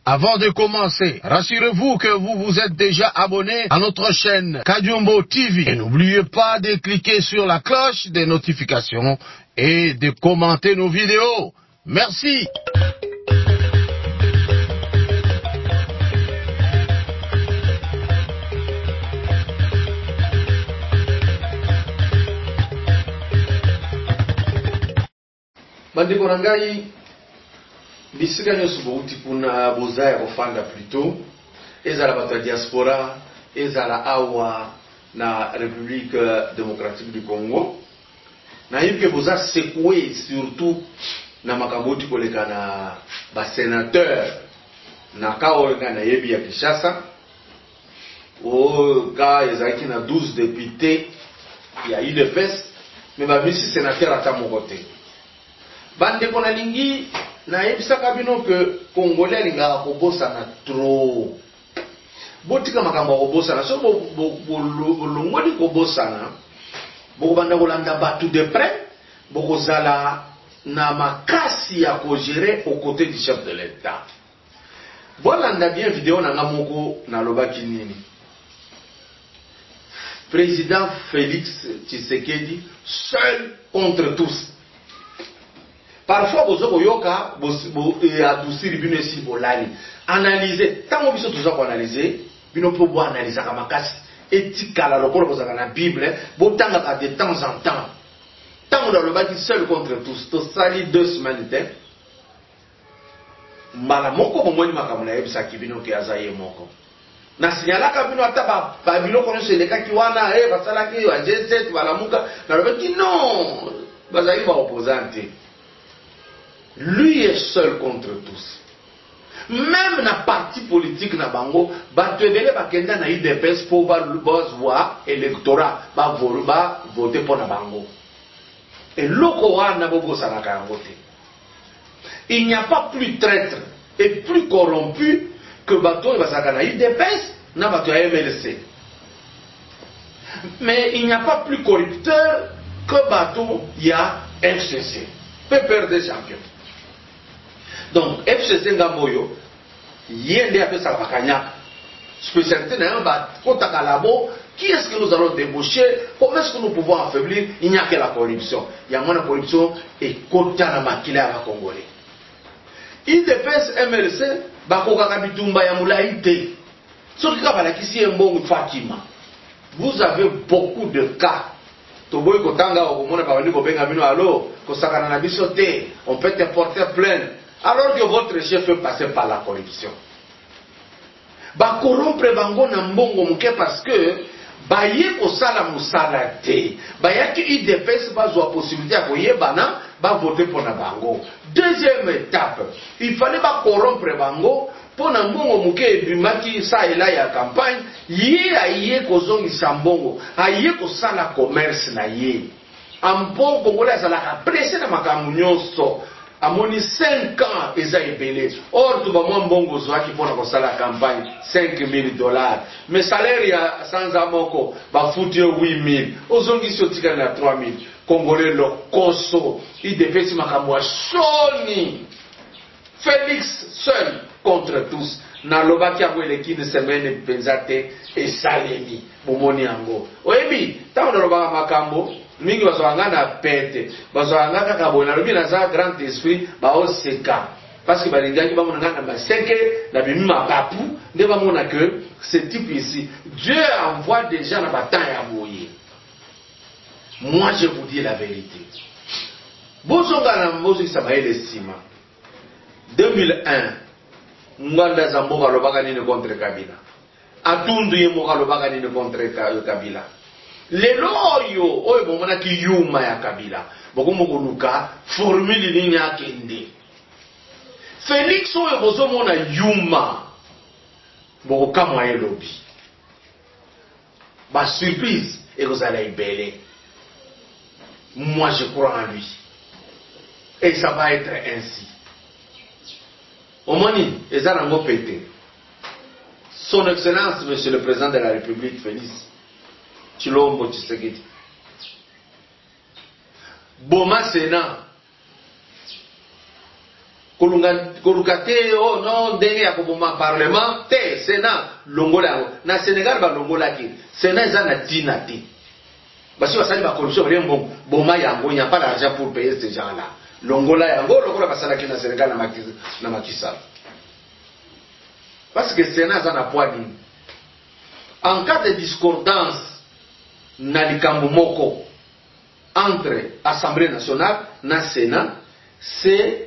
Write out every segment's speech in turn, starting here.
Avant de commencer, rassurez-vous que vous vous êtes déjà abonné à notre chaîne Kajumbo TV. Et n'oubliez pas de cliquer sur la cloche des notifications et de commenter nos vidéos. Merci. Bandeko na ngai bisika nyonso bouti kuna boza ya kofanda plutôt ezala bato ya diaspora ezala awa na République démocratique du Congo nayebi ke boza secoué surtout na makambo oti koleka na basénateur na ka oyo ngai nayebi ya Kinshasa oyo ka ezalaki na 12 députés ya UDPS me bamisi sénateur ata moko te. Bandeko na lingi na yebisaka bino que Congolais lingaka kobosana trop. Botika makambo kobosana so bolongoli kobosana bokobanda kolanda batu de près bokozala na makasi ya kogere au côté du chef de l'État. Bolanda bien vidéo na nga moko na lobaki nini. Président Félix Tshisekedi seul contre tous. Parfois, vous avez adoucir bino esi bolali. Analyser. Tant que vous avez analysé, bino peut analyser comme makasi. Etikala lokolo bozaka na Bible, botanga de temps en temps. Tant dans le bâti seul contre tous. To sali 2 semaines te. Mala moko bomoni makamuna yebisa kibino ke azaye moko. Na signalaka bino ata ba bino kono seleka ki wana basalaki wa G7 balamuka na lobaki non. Bazali ba opposante. Lui est seul contre tous. Même na parti politique na bango, batebele bakenda na UDPS pour voir électorat, voter pour na bango. Et loko wana bobo sanaka yango te. Il n'y a pas plus traître et plus corrompu que bato basaka na UDPS na bato ya MLC. Mais il n'y a pas plus corrupteur que bato ya FCC. Peur des champions. Donc, FCC Ngamoyo, yende a fait sa vacagnac. Spécialité n'a pas qui est-ce que nous allons débaucher? Comment est-ce que nous pouvons affaiblir? Il n'y a que la corruption. Il y a moins de corruption et quota na makila à Congolais. IDPS MLC, Bakoka Kabitumba Yamulaïte. Ce qui est ici un bon Fatima. Vous avez beaucoup de cas. On peut te porter plainte. Alors que votre chef peut passer par la corruption. Ba corrompre bango na mbongo muke parce que ba ye ko sala musala te. Ba yaki IDPS ba zo possibilité ya koyebana ba voter pour na bango. Deuxième étape, il fallait ba corrompre bango pour na mbongo muke bimaki sa ela ya campagne, ye ko zongisa mbongo, aye ko sala commerce na ye. Ambongo Congolais azalaka pressé na makambo nyonso. Amoni 5 ans eza ebele. Or tu ba mwa mbongo zwaki pona ko sala campagne $5,000. Mais salaire ya sanza moko ba futi 8,000. Ozongi sotika na 3,000. Congolais lokoso. Il devait se makambo shoni. Félix seul contre tous. Na lobaki yango elekini semaine penzate et salemi. Bomoni yango. Oyebi, tango lobaka makambo mingi bazwanga na pete bazwanga kaka boye nalobi naza grand esprit baoseka parce que balingaki bamona ngana baseke na bimi mapapu nde bamona que ce type ici Dieu envoie déjà na batan ya boye. Moi je vous dis la vérité. Bozonga na mozikisa mayele sima 2001 ngwanda za mboka lobaka nini contre Kabila atundu ye mboka lobaka nini contre Kabila. Lelo oyo bomona ki yuma ya Kabila bokomo koluka formule nini akende Félix oyo bozomona yuma bokokamwa elobi ba surprise ekozala ibele. Moi je crois en lui et ça va être ainsi. Omoni ezana ngopete son excellence monsieur le président de la République Félix Tshilombo Tshisekedi Boma Sénat kolukate oh non ndenge ya koboma parlement te Sénat longola yango na Sénégal ba longola ki Sénat eza na tina te basi basali ba corruption bale mbongo boma yango il n'y a pas d'argent pour payer ces gens là longola yango lokola basala ki na Sénégal na makisa parce que Sénat eza na poids nini en cas de discordance na likambo moko entre Assemblée nationale na Sénat c'est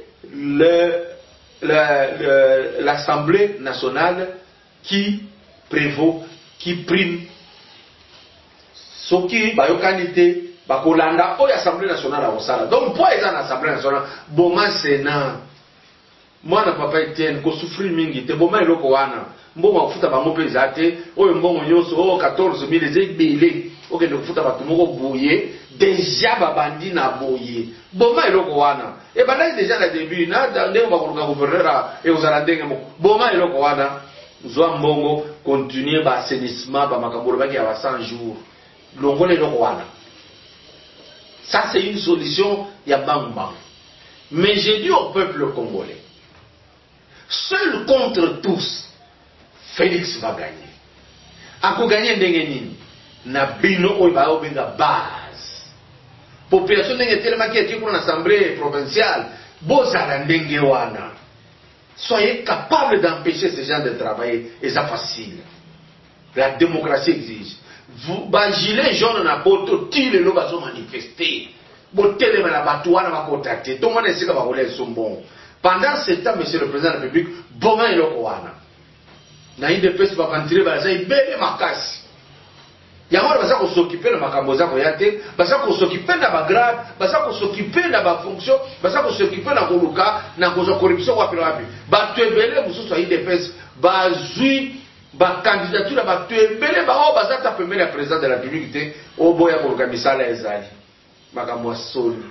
l'Assemblée nationale qui prévaut, qui prime. Ce qui est qualité, bakolanda, ou l'Assemblée nationale à Osala. Donc, pour être en Assemblée nationale, bon, Sénat, moi, na papa Etienne, ko souffrir mingi, te bon, il y a mbongo kufuta bango pe zate oyo mbongo nyonso o 14000 ezebele okende kufuta bato moko boye déjà babandi na boye boma eloko wana e bandaki déjà na début na ndenge bakoluka gouverneur e ozala ndenge moko boma eloko wana zwa mbongo continuer ba assainissement ba makabolo baki ya ba 100 jours longola eloko wana ça c'est une solution ya bang. Mais j'ai dit au peuple congolais seul contre tous Félix va gagner. Ako gagner ndenge nini na bino oyo ba obenga base. Population ndenge tellement qui est pour l'assemblée provinciale, bozala ndenge wana. Soyez capable d'empêcher ces gens de travailler et ça facile. La démocratie exige. Vous ba gilet jaune na poto tile lo bazo manifester. Botele na batouana ba contacter. Tout le monde sait que ba rouler son bon. Pendant ce temps, monsieur le président de la République, boma eloko wana. Na IDPS bakantire baza ibele makasi yango baza ko s'occuper na makambo za ko yate baza ko s'occuper na bagrade baza ko s'occuper na ba fonction baza ko s'occuper na koluka na kozo corruption wapi wapi bato ebele mususu ya IDPS bazui ba candidature bato ebele ba o baza ta premier président de la République te o boya koluka misala ezali makambo soli.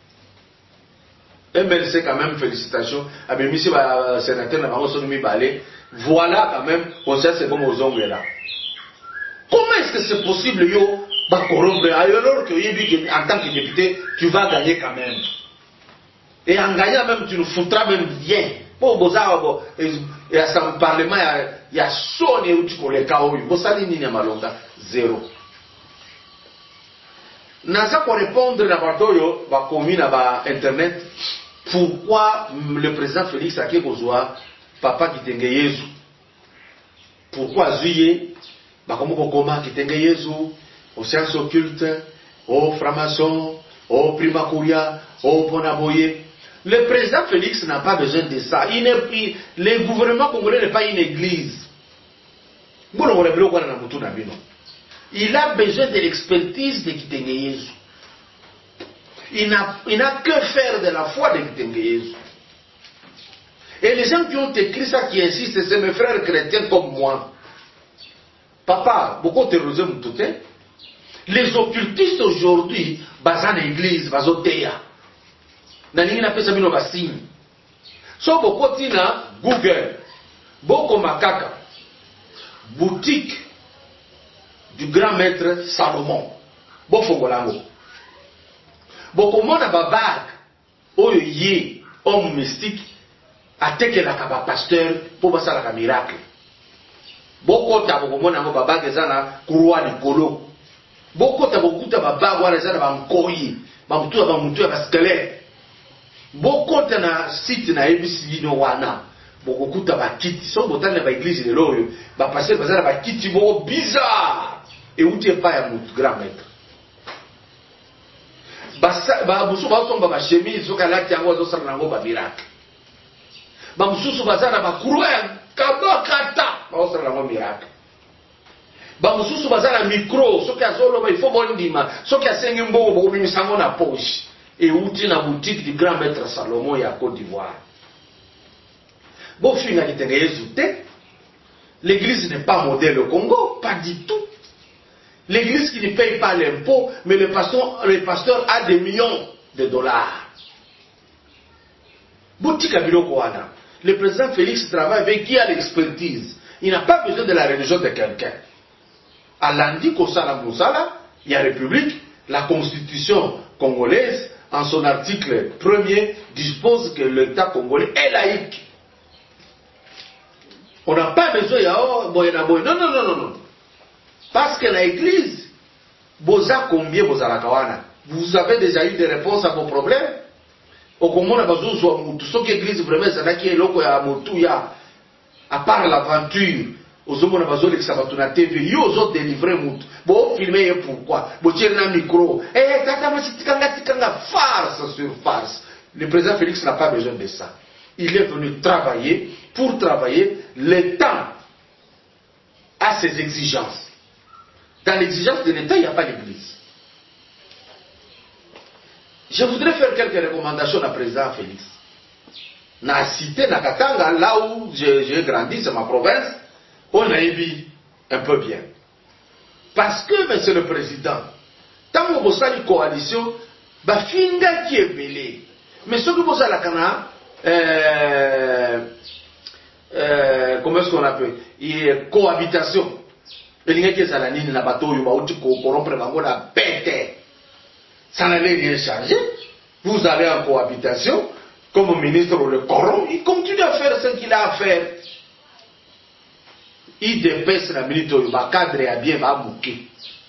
MLC quand même félicitations à Bémissi ba sénateur na bango soni mibale. Voilà quand même, on sait c'est comme aux ongles là. Comment est-ce que c'est possible, yo, corrompre, alors que en tant que député, tu vas gagner quand même. Et en gagnant même, tu nous foutras même bien. Pour Bozar, et à son parlement, il y a sonné où tu connais Kaoui. Bosali Nina Malonga, zéro. Naza pour répondre à Bardoyo, va commis à Internet, pourquoi le président Félix Ake-Kozwa papa kitenge Yesu pourquoi zuye bakomo koma kitenge Yesu aux sciences occultes aux francs-maçons aux primakuria aux ponaboye. Le président Félix n'a pas besoin de ça. Le gouvernement congolais n'est pas une église. Il a besoin de l'expertise de kitenge Yesu. Il n'a que faire de la foi de kitenge Yesu. Et les gens qui ont écrit ça, qui insistent, c'est mes frères chrétiens comme moi. Papa, beaucoup terrorisé m'touté. Les occultistes aujourd'hui, bazan église, bazoteya. Naningi na pesa bino basini. So beaucoup tina Google, boko makaka, boutique du grand maître Salomon. Bofongolango. Boko mona babak, oyo ye, homme mystique. Ateke la kaba pasteur pour basa la miracle. Boko ta boko mona ngo baba gezana kurwa likolo. Boko ta boko ta baba wala zana ba mkoyi, ba mutu ya squelette. Boko ta na site na ABC no wana. Boko kuta ba kiti so botana ba église de loyo, ba pasteur bazana ba kiti boko bizarre. Et où tu es pas ya mutu grand maître. Ba busu ba somba ba chemise so kala ti yango zo sala nango ba miracle. Bamususu bazana bakurwa ya kabakata baosala ngo miracle. Bamususu bazana micro soki azoloba il faut bondima soki asengi mbongo bokobimisa ngo na poche et uti na boutique du grand maître Salomon ya Côte d'Ivoire. Bon finga kitenge Yesu te. L'église n'est pas modèle au Congo, pas du tout. L'église qui ne paye pas l'impôt, mais le pasteur a des millions de dollars. Boutique à biloko wana. Le président Félix travaille avec qui a l'expertise. Il n'a pas besoin de la religion de quelqu'un. À l'Andi Kosala Moussala, il y a République, la constitution congolaise, en son article 1er, dispose que l'État congolais est laïque. On n'a pas besoin de... Non. Parce que l'église, boza combien boza la kawana? Vous avez déjà eu des réponses à vos problèmes? Au Congo, on a besoin de tout ce qui est l'église vraiment, c'est qui est loco ya motu ya. À part l'aventure, aux hommes on a besoin de ça va tourner TV. Yo aux autres délivrer mout. Bon filmer pourquoi? Bon tirer un micro. Tata tikanga farce sur farce. Le président Félix n'a pas besoin de ça. Il est venu travailler. Pour travailler, l'État a ses exigences. Dans l'exigence de l'État, il n'y a pas l'église. Je voudrais faire quelques recommandations à président Félix. Na cité, na Katanga, là où j'ai grandi, c'est ma province, on a évi un peu bien. Parce que, monsieur le président, tant que vous avez une coalition, bah, finga qui est belé. Mais ce que vous avez la cana, comment est-ce qu'on appelle? Cohabitation. Ça n'allait rien changer. Vous allez en cohabitation, comme ministre le corrompt, il continue à faire ce qu'il a à faire. Il dépasse la minute où il va cadrer à bien, va bouquer.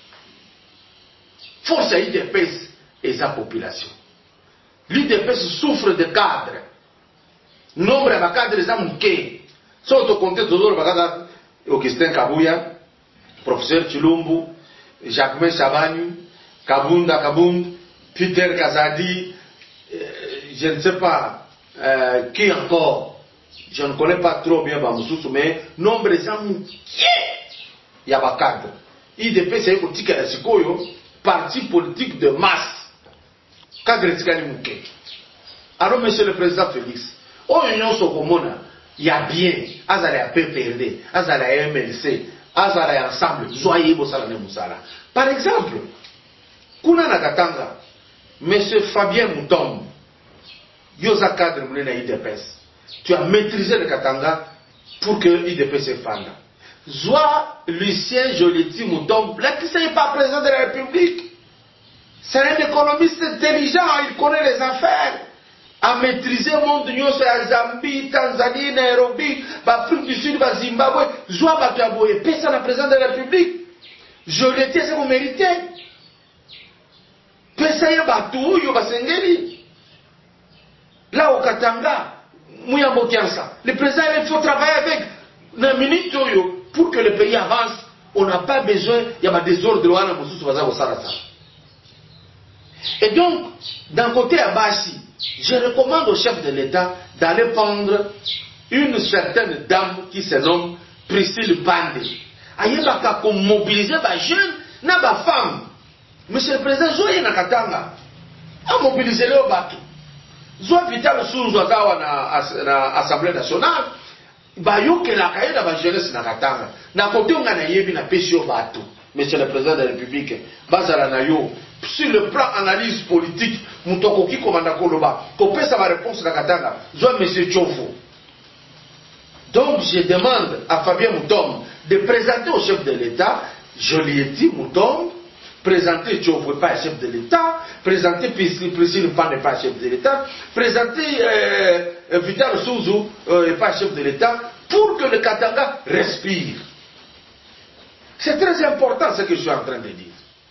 Force à IDPS et sa population. L'IDPS souffre de cadres. Nombre de cadres est bouqué. Sauf au compte de l'autre, Augustin Kabouya, professeur Chilumbu, Jacques Chabani, Kabunda Kabound, Peter Kazadi, je ne sais pas qui encore, je ne connais pas trop bien Bamoussou, mais nombre de gens qui il y a pas cadre. IDP c'est politique à la Sikoyo, parti politique de masse. Cadre Tikani Mouké. Alors monsieur le président Félix, au Union Sokomona, il y a bien, Azala a PPRD, Azala a MLC, Azala ensemble, Zoye Bosala Moussala. Par exemple, Kuna Nakatanga, monsieur Fabien Moutombe, Yosa cadre Moulena IDPS, tu as maîtrisé le Katanga pour que l'IDPS se fende. Zoa Lucien Joliti Moutombe, là qui n'est pas président de la République, c'est un économiste intelligent, il connaît les affaires. À maîtriser le monde de à Zambie, Tanzanie, Nairobi, Afrique du Sud, Zimbabwe, Zoa Batuaboye, personne n'a président de la République. Joliti, c'est vous méritez. Pesaya Batou, Yobasengeli. Là au Katanga, Mouyambo Kiansa, le président, il faut travailler avec la minute pour que le pays avance. On n'a pas besoin, il y a des ordres de loi, et donc, d'un côté à Bashi, je recommande au chef de l'État d'aller prendre une certaine dame qui se nomme Priscille Bande. Aïe, baka qu'on mobilise les jeunes, na ba femme. Monsieur le président, Zoé Nakatanga, a mobilisé le bateau. Zoé Vital Souzouazawa na Assemblée nationale, ba yoke la kaye na ba jeunesse Nakatanga. Na côté on a yebi na pêche au bateau. Monsieur le président de la République, Bazala Nayo, sur le plan analyse politique, Moutokoki Komanda Koloba, Kopé sa réponse Nakatanga, Zoé monsieur Tchoufou. Donc je demande à Fabien Moutombe de présenter au chef de l'État, je lui ai dit Moutombe, présenter Tchoufou pas chef de l'État, présenter Priscille Pan pas chef de l'État, présenter Vital Souzou pas chef de l'État, pour que le Katanga respire. C'est très important ce que je suis en train de dire.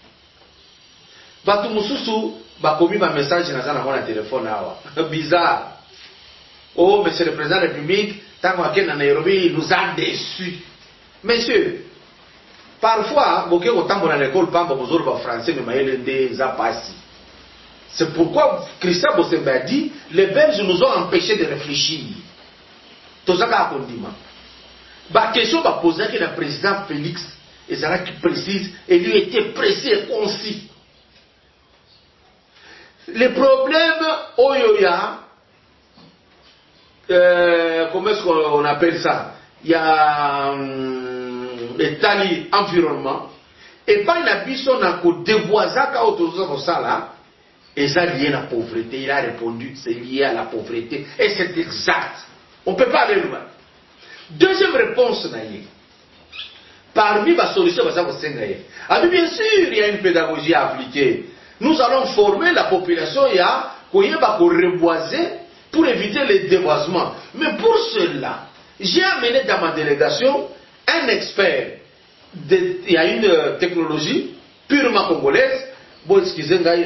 Batu Moussoussou, bakomi ma message dans un téléphone. Bizarre. Oh, monsieur le président de la République, tant qu'on a Nairobi, il nous a déçus. Messieurs, parfois, beaucoup de temps dans l'école, pas besoin de français, mais il c'est pourquoi Christian Bossemba dit les Belges nous ont empêchés de réfléchir. Tout ça qu'a condiment. La question va poser que le président Félix, et c'est là qui précise, et lui était précis et concis. Les problèmes, Oyoya, comment est-ce qu'on appelle ça? Il y a les tali environnement, et pas une abysso n'a qu'au déboisaka autour de ça là, et ça lié à la pauvreté. Il a répondu, c'est lié à la pauvreté, et c'est exact. On ne peut pas aller loin. Deuxième réponse, Naïe. Parmi les solutions, bien sûr, il y a une pédagogie à appliquer. Nous allons former la population pour reboiser pour éviter les déboisements. Mais pour cela, j'ai amené dans ma délégation un expert. Il y a une technologie purement congolaise. Bon, excusez-moi,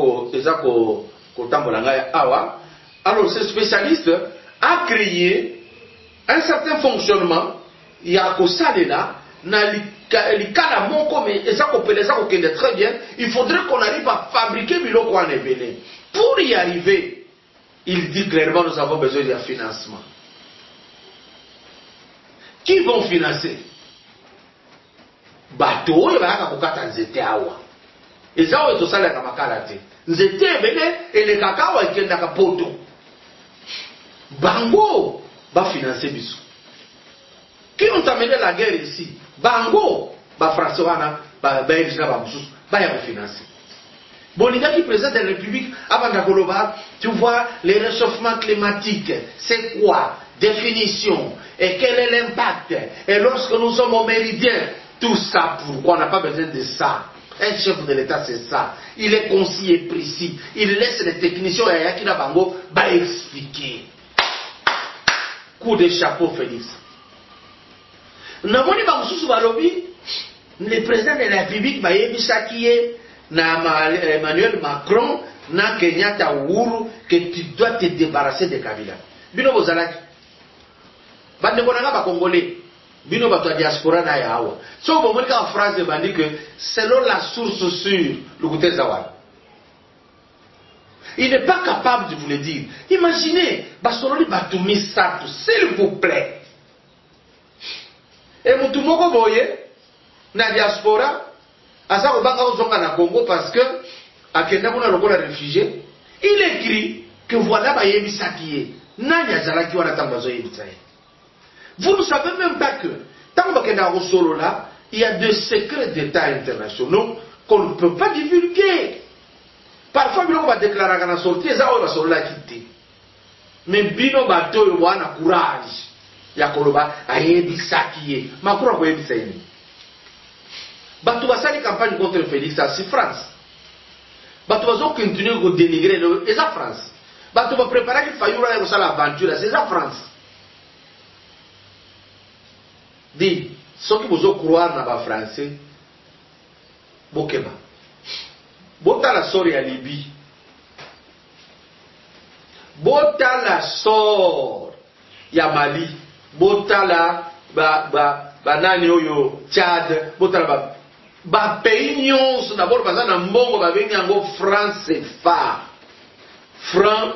alors ce spécialiste a créé un certain fonctionnement. Il y a que ça là. Très bien. Il faudrait qu'on arrive à fabriquer biloko en ébélé. Pour y arriver, il dit clairement nous avons besoin de financement. Qui vont financer? Bateau, il va y avoir nzete awa. Et ça, on est au salaire à makalate. Nzete ebele et les cacao et qui est poto. Bango va financer bisou. Qui ont amené la guerre ici? Bango, François, va financer. Bon, les gars qui présentent la République, tu vois, les réchauffements climatiques, c'est quoi? Définition. Et quel est l'impact? Et lorsque nous sommes au méridien, tout ça, pourquoi on n'a pas besoin de ça? Un chef de l'État, c'est ça. Il est concis et précis. Il laisse les techniciens et Yakina Bango expliquer. Coup de chapeau, Félix. Le président de la République Emmanuel Macron na Kenyatta Uhuru que tu dois te débarrasser de Kabila. Bino bozalaki. Bande konanga ba congolais. Bino bato diaspora na yawa. So bo molika phrase bandi que selon la source sûre Lukute Zawad. Il n'est pas capable de vous le dire. Imaginez, Basololi Batumi Satou, s'il vous plaît. Et Moutoumoko Boye, na diaspora, asa kobanga ozonga na Congo parce que akenda kuna lokola réfugié, il écrit que voilà ba yebisaki nanya zalaki wana tambazo yebisa. Vous ne savez même pas que tant bakenda osolo là, il y a des secrets d'état internationaux qu'on ne peut pas divulguer. Parfois bino va déclarer kana sorti eza o ba solo la quitter. Mais bino bato yo wana courage. Ya koloba ayebisaki makura ko yebisa yini. Bato basali campagne contre Félix, c'est France. Bato bazo continuer à dénigrer c'est la France. Bato va préparer qu'il faille aller à l'aventure, c'est la France. Dis, ceux qui vous croire dans les Français, Bokeba. Bota la sort ya Libye. Bota la sort ya Mali. Bota la nani oyo Tchad. Bota la ba pays nyonso d'abord baza na mbongo ba bengi yango franc CFA. Franc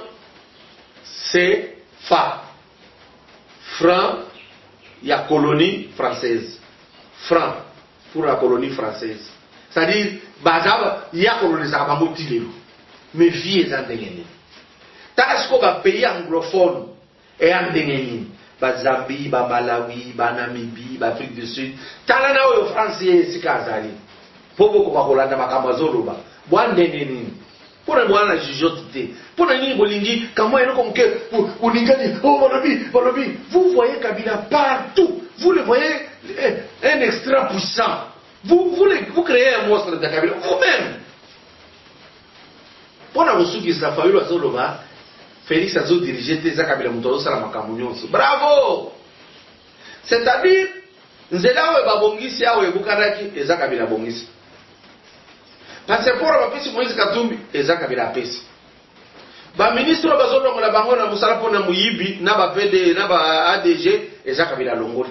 CFA. Franc ya colonie française. Franc pour la colonie française. C'est-à-dire baza ya coloniser ba motilelo. Mais vie est endengeni. Tasko ba pays anglophone et endengeni. Ba Zambie, ba Malawi, ba Namibie, ba Afrique du Sud. Talana oyo français sikazali. Pobo ko bakolanda makambo azoloba. Bwandenge nini? Pona bwana jujotite. Pona nini bolingi kamwa eloko mke uningani oh balobi. Vous voyez Kabila partout. Vous le voyez un extra puissant. Vous créez un monstre de Kabila vous-même. Pona bosuki sa fayulu azoloba. Félix a dirigé tes Kabila Mutozo Salama Kamunyoso. Bravo! C'est-à-dire, Nzela Babongisi Awe Bukaraki, Eza Kabila Bongisi. Parce que pour la pesi Moïse Katumbi, Eza Kabila Pesi. Ba ministre Bazolo na bango na musala pona muyibi, na ba PD, na ba ADG, Eza Kabila Longoli.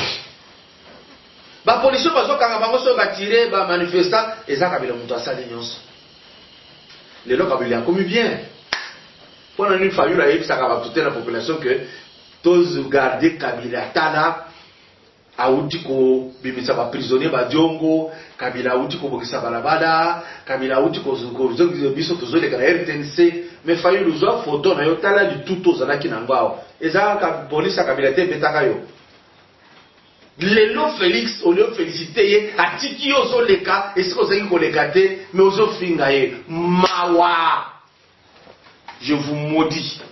Ba policier bazokanga bango so batire ba manifestant, Eza Kabila Mutozo Sali Nyonso. Les locs Kabila a commis bien. Pendant une famille, il a toute la population que tous garder Kabila Tala, Aoutiko, Bimisa prisonnier Badiongo, Kabila Aoutiko Bokisa Balabada, Kabila Aoutiko Biso Tozo de RTNC, mais Fayou Luzo, photo, na Yotala du tout aux Anaki Nangao. Et ça, police à Kabila Té Betakayo. Lélo Félix, au lieu de féliciter, a Tiki Ozo Leka, et ce qu'on s'est dit qu'on les gâté, mais Ozo Fingaye, Mawa. Je vous maudis.